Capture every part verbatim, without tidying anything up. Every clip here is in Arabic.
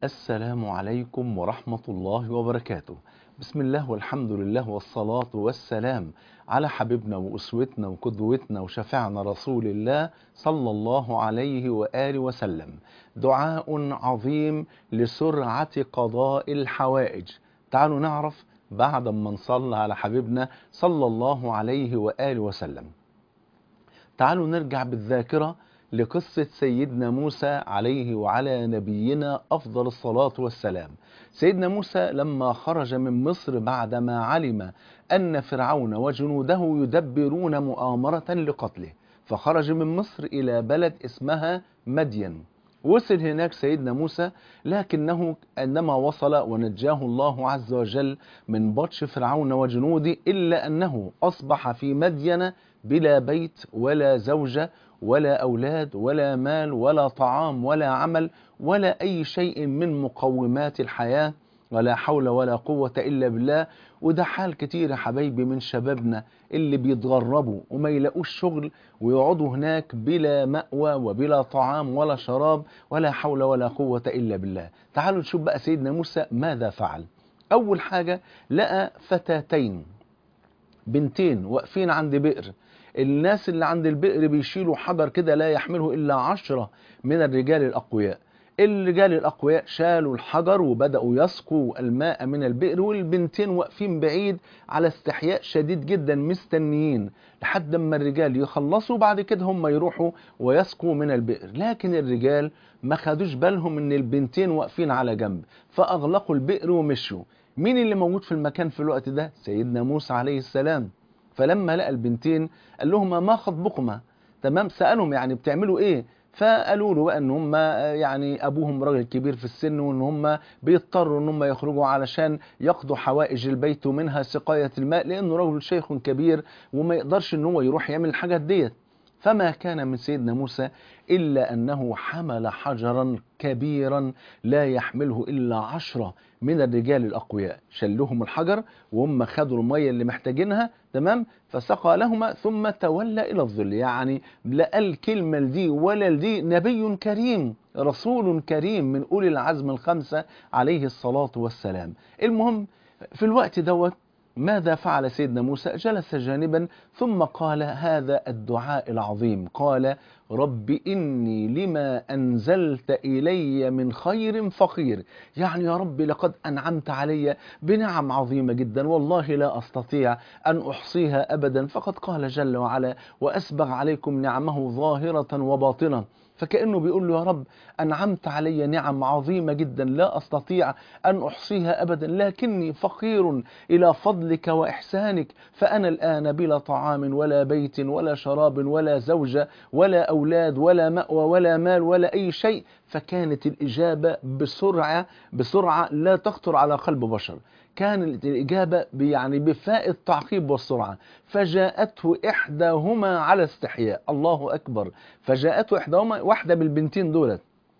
السلام عليكم ورحمة الله وبركاته. بسم الله والحمد لله والصلاة والسلام على حبيبنا وأسوتنا وقدوتنا وشفيعنا رسول الله صلى الله عليه وآله وسلم. دعاء عظيم لسرعة قضاء الحوائج. تعالوا نعرف بعد ما نصلي على حبيبنا صلى الله عليه وآله وسلم. تعالوا نرجع بالذاكرة لقصة سيدنا موسى عليه وعلى نبينا أفضل الصلاة والسلام. سيدنا موسى لما خرج من مصر بعدما علم أن فرعون وجنوده يدبرون مؤامرة لقتله، فخرج من مصر إلى بلد اسمها مدين. وصل هناك سيدنا موسى، لكنه عندما وصل ونجاه الله عز وجل من بطش فرعون وجنوده، إلا أنه أصبح في مدين بلا بيت ولا زوجة ولا أولاد ولا مال ولا طعام ولا عمل ولا أي شيء من مقومات الحياة، ولا حول ولا قوة إلا بالله. وده حال كتير يا حبايبي من شبابنا اللي بيتغربوا وما يلاقوش شغل ويقعدوا هناك بلا مأوى وبلا طعام ولا شراب ولا حول ولا قوة إلا بالله. تعالوا نشوف بقى سيدنا موسى ماذا فعل. أول حاجة لقى فتاتين بنتين واقفين عند بئر. الناس اللي عند البئر بيشيلوا حجر كده لا يحمله إلا عشرة من الرجال الأقوياء. الرجال الأقوياء شالوا الحجر وبدأوا يسقوا الماء من البئر، والبنتين واقفين بعيد على استحياء شديد جدا مستنيين لحد ما الرجال يخلصوا، بعد كده هم يروحوا ويسقوا من البئر. لكن الرجال ما خدوش بالهم ان البنتين واقفين على جنب، فأغلقوا البئر ومشوا. مين اللي موجود في المكان في الوقت ده؟ سيدنا موسى عليه السلام. فلما لقى البنتين قال لهما ما خطبكما؟ تمام، سألهم يعني بتعملوا ايه؟ فقالوا له بقى ان هم يعني ابوهم راجل كبير في السن، وان هم بيضطروا ان هم يخرجوا علشان يقضوا حوائج البيت ومنها سقاية الماء، لانه رجل شيخ كبير وما يقدرش ان هو يروح يعمل الحاجات ديت. فما كان من سيدنا موسى إلا أنه حمل حجرا كبيرا لا يحمله إلا عشرة من الرجال الأقوياء، شلهم الحجر وهم خدوا المية اللي محتاجينها، تمام، فسقى لهما ثم تولى إلى الظل. يعني لا الكلمة دي ولا دي، نبي كريم رسول كريم من أولي العزم الخمسة عليه الصلاة والسلام. المهم في الوقت دوت ماذا فعل سيدنا موسى؟ جلس جانبا ثم قال هذا الدعاء العظيم، قال رب إني لما أنزلت إلي من خير فقير. يعني يا رب لقد أنعمت علي بنعم عظيمة جدا والله لا أستطيع أن أحصيها أبدا، فقد قال جل وعلا وأسبغ عليكم نعمه ظاهرة وباطنة. فكأنه بيقول له يا رب أنعمت علي نعم عظيمة جدا لا أستطيع أن أحصيها أبدا، لكني فقير إلى فضلك وإحسانك، فأنا الآن بلا طعام ولا بيت ولا شراب ولا زوجة ولا أولاد ولا مأوى ولا مال ولا أي شيء. فكانت الإجابة بسرعة بسرعة لا تخطر على قلب بشر. كانت الإجابة يعني بفاء التعقيب والسرعة. فجاءته إحداهما على استحياء، الله أكبر، فجاءته إحداهما، واحدة بالبنتين دولت،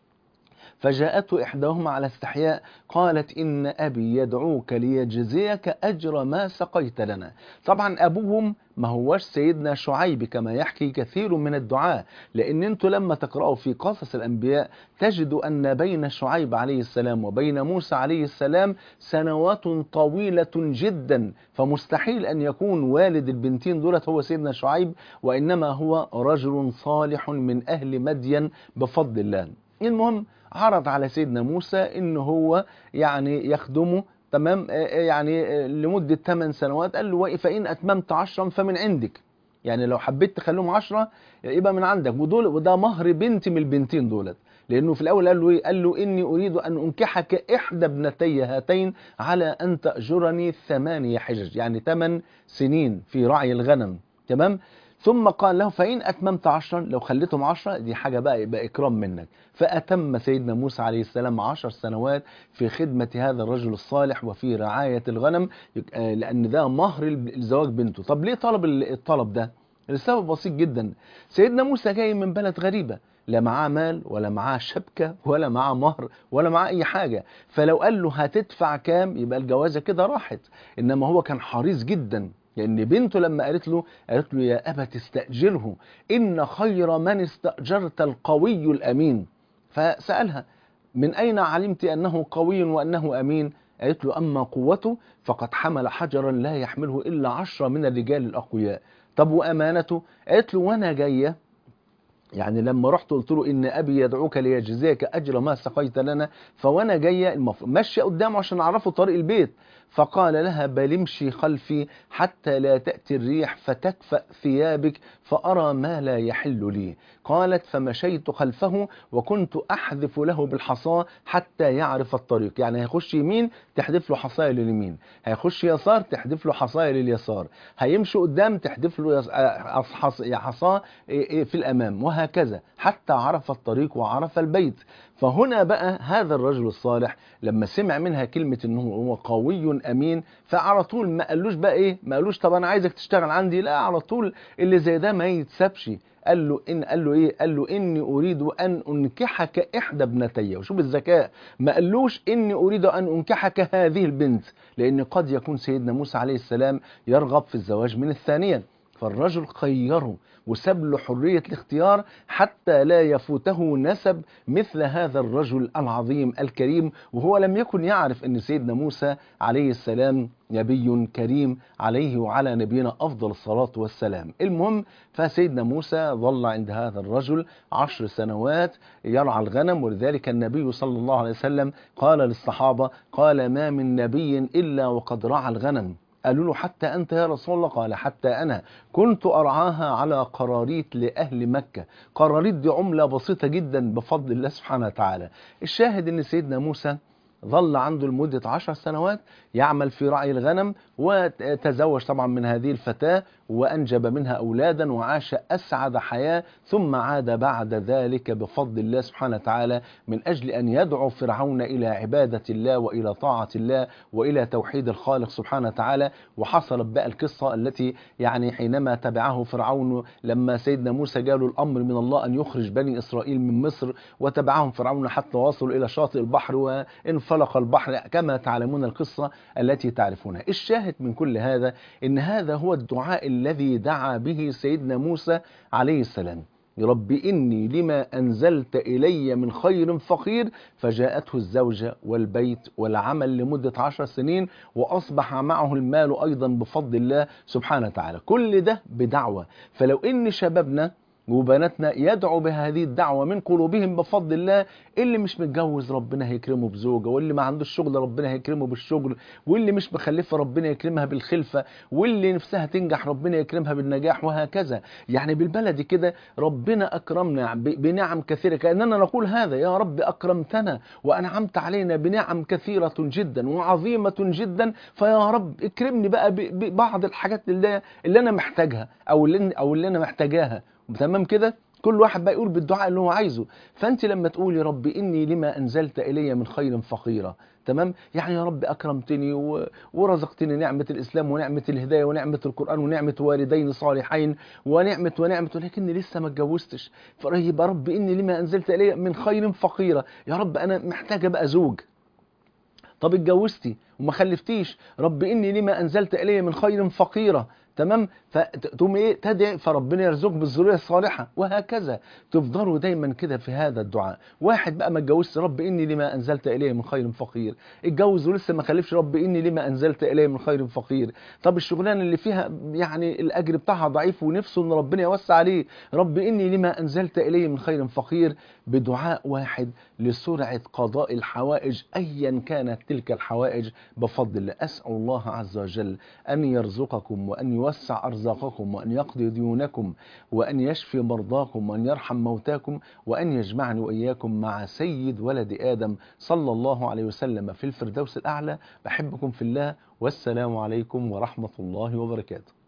فجاءته إحداهما على استحياء قالت إن أبي يدعوك ليجزيك أجر ما سقيت لنا. طبعا أبوهم ما هوش سيدنا شعيب كما يحكي كثير من الدعاء، لأن أنتوا لما تقرأوا في قصص الأنبياء تجدوا أن بين شعيب عليه السلام وبين موسى عليه السلام سنوات طويلة جدا، فمستحيل أن يكون والد البنتين دولت هو سيدنا شعيب، وإنما هو رجل صالح من أهل مدين بفضل الله. المهم عرض على سيدنا موسى إنه هو يعني يخدمه، تمام، يعني لمدة ثمان سنوات. قال له فإن أتممت عشرا فمن عندك، يعني لو حبيت تخليهم عشرة يبقى من عندك، ودول وده مهر بنت من البنتين دولت. لأنه في الأول قال له إيه؟ قال له إني أريد أن أنكحك إحدى ابنتي هاتين على أن تأجرني ثمانية حجج، يعني ثمان سنين في رعي الغنم، تمام. ثم قال له فإن أتممت عشرا، لو خليتهم عشرة دي حاجة بقى يبقى إكرام منك. فأتم سيدنا موسى عليه السلام عشر سنوات في خدمة هذا الرجل الصالح وفي رعاية الغنم، لأن ده مهر الزواج بنته. طب ليه طلب الطلب ده؟ السبب بسيط جدا. سيدنا موسى جاي من بلد غريبة، لا معاه مال ولا معاه شبكة ولا معاه مهر ولا معاه أي حاجة، فلو قال له هتدفع كام يبقى الجوازة كده راحت. إنما هو كان حريص جدا، لأن بنته لما قالت له قالت له يا أبت استأجره إن خير من استأجرت القوي الأمين. فسألها من أين علمت أنه قوي وأنه أمين؟ قالت له أما قوته فقد حمل حجرا لا يحمله إلا عشرة من الرجال الأقوياء. طب وأمانته؟ قالت له وأنا جاية، يعني لما رحت قلت له إن أبي يدعوك ليجزيك أجر ما سقيت لنا، فوأنا جاية المفروض ماشية قدامه عشان أعرفه طريق البيت، فقال لها بل امشي خلفي حتى لا تأتي الريح فتكفأ ثيابك فأرى ما لا يحل لي. قالت فمشيت خلفه وكنت أحذف له بالحصى حتى يعرف الطريق، يعني هيخش يمين تحذف له حصاية لليمين، هيخش يسار تحذف له حصاية لليسار، هيمشي قدام تحذف له يص- آه، حص- حصاه في الأمام، وهكذا حتى عرف الطريق وعرف البيت. فهنا بقى هذا الرجل الصالح لما سمع منها كلمة انه هو قوي امين، فعلى طول ما قالوش بقى ايه، ما قالوش طب انا عايزك تشتغل عندي، لا، على طول اللي زي ده ما يتسابش. قال له ان قال له ايه قال له اني اريد ان انكحك احدى ابنتي. وشوف الذكاء، ما قالوش اني اريد ان انكحك هذه البنت، لان قد يكون سيدنا موسى عليه السلام يرغب في الزواج من الثانية. فالرجل خيره وساب له حرية الاختيار حتى لا يفوته نسب مثل هذا الرجل العظيم الكريم، وهو لم يكن يعرف أن سيدنا موسى عليه السلام نبي كريم عليه وعلى نبينا أفضل الصلاة والسلام. المهم، فسيدنا موسى ظل عند هذا الرجل عشر سنوات يرعى الغنم، ولذلك النبي صلى الله عليه وسلم قال للصحابة، قال ما من نبي إلا وقد رعى الغنم. قالوا له حتى أنت يا رسول الله؟ قال حتى أنا كنت أرعاها على قراريط لأهل مكة. قراريط دي عملة بسيطة جدا بفضل الله سبحانه وتعالى. الشاهد أن سيدنا موسى ظل عنده لمدة عشر سنوات يعمل في رعي الغنم، وتزوج طبعا من هذه الفتاة وأنجب منها أولادا وعاش أسعد حياة، ثم عاد بعد ذلك بفضل الله سبحانه وتعالى من أجل أن يدعو فرعون إلى عبادة الله وإلى طاعة الله وإلى توحيد الخالق سبحانه وتعالى. وحصلت بقى القصة التي يعني حينما تبعه فرعون لما سيدنا موسى جاله الأمر من الله أن يخرج بني إسرائيل من مصر، وتبعهم فرعون حتى وصلوا إلى شاطئ البحر وانفلق البحر، كما تعلمون القصة التي تعرفونها. الشاهد من كل هذا إن هذا هو الدعاء الذي دعا به سيدنا موسى عليه السلام، رب إني لما أنزلت إلي من خير فقير. فجاءته الزوجة والبيت والعمل لمدة عشر سنين، وأصبح معه المال أيضا بفضل الله سبحانه وتعالى. كل ده بدعوة. فلو إن شبابنا وبناتنا يدعوا بهذه الدعوة من قلوبهم بفضل الله، اللي مش متجوز ربنا هيكرمه بزوجة، واللي ما عندوش شغل ربنا هيكرمه بالشغل، واللي مش مخلفة ربنا يكرمها بالخلفة، واللي نفسها تنجح ربنا يكرمها بالنجاح، وهكذا. يعني بالبلدي كده ربنا أكرمنا بنعم كثيرة، كأننا نقول هذا يا رب أكرمتنا وأنعمت علينا بنعم كثيرة جدا وعظيمة جدا، فيا رب اكرمني بقى ببعض الحاجات اللي, اللي أنا محتاجها أو اللي, أو اللي أنا محتاجاها. تمام كده؟ كل واحد بقى يقول بالدعاء اللي هو عايزه. فأنت لما تقولي رب إني لما أنزلت إلي من خير فقيرة، تمام، يعني يا رب أكرمتني و... ورزقتني نعمة الإسلام ونعمة الهداية ونعمة القرآن ونعمة والدين صالحين ونعمة ونعمة، ولكني لسه ما اتجوزتش، فيبقى رب إني لما أنزلت إلي من خير فقيرة، يا رب أنا محتاجة بقى زوج. طب اتجوزتي وما خلفتيش، رب إني لما أنزلت إلي من خير فقيرة، تمام، فتقوم ايه تدعي فربنا يرزقك بالذريه الصالحه، وهكذا تفضلوا دايما كده في هذا الدعاء. واحد بقى ما اتجوزش، رب اني لما انزلت اليه من خير فقير. اتجوز ولسه ما خلفش، رب اني لما انزلت اليه من خير فقير. طب الشغلانه اللي فيها يعني الاجر بتاعها ضعيف ونفسه ان ربنا يوسع عليه، رب اني لما انزلت اليه من خير فقير. بدعاء واحد لسرعه قضاء الحوائج ايا كانت تلك الحوائج بفضل الله. اسال الله عز وجل ان يرزقكم وان يوسع أرزاقكم وأن يقضي ديونكم وأن يشفي مرضاكم وأن يرحم موتاكم وأن يجمعني وإياكم مع سيد ولد آدم صلى الله عليه وسلم في الفردوس الأعلى. بحبكم في الله، والسلام عليكم ورحمة الله وبركاته.